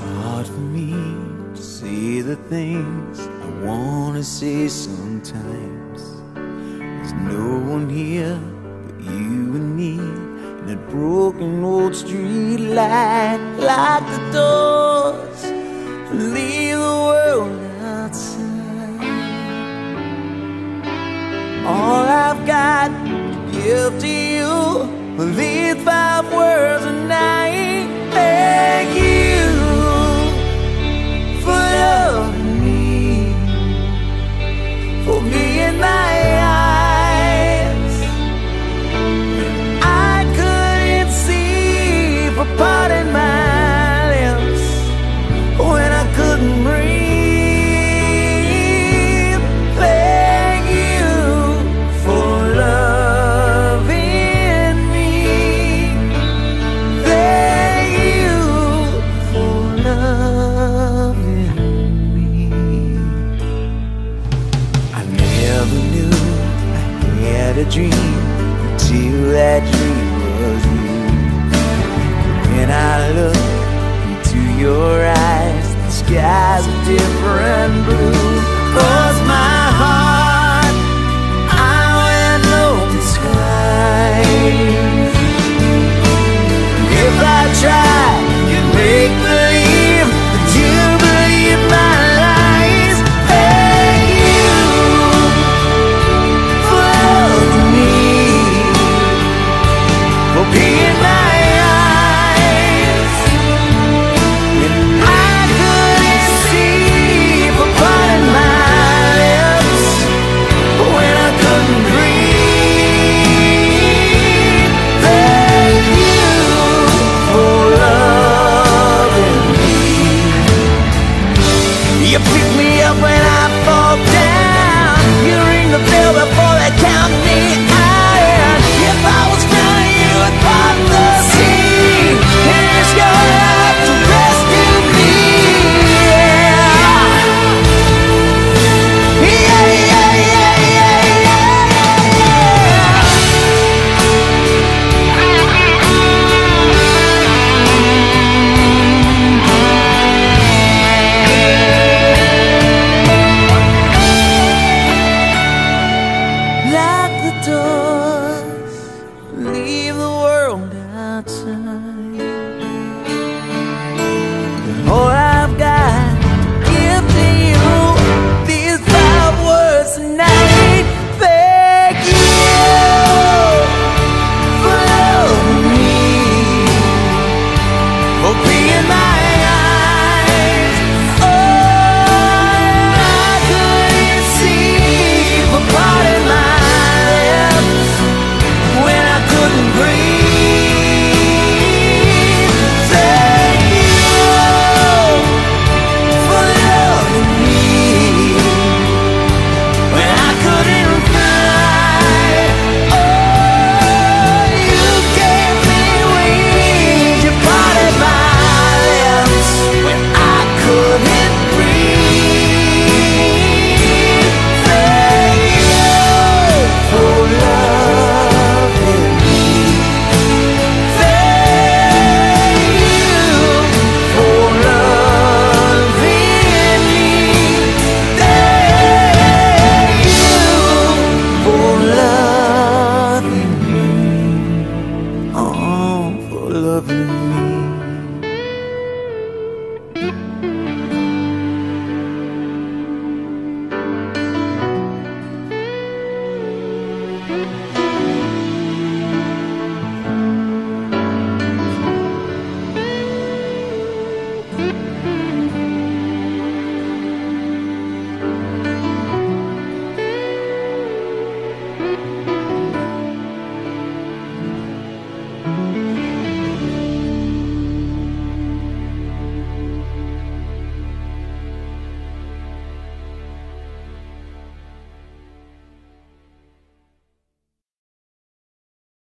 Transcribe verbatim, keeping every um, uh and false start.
hard for me to say the things I wanna say sometimes. There's no one here but you and me, and that broken old street light. Lock the doors and leave the world outside. All I've got to give to you are these five words a night. Thank you for loving me, for being my eyes. I couldn't see, for parting my lips when I couldn't breathe. Thank you for loving me. Thank you for loving me. I never knew I had a dream until that dream was you. When I look into your eyes, the sky's a different blue. 'Cause my heart, I went open sky.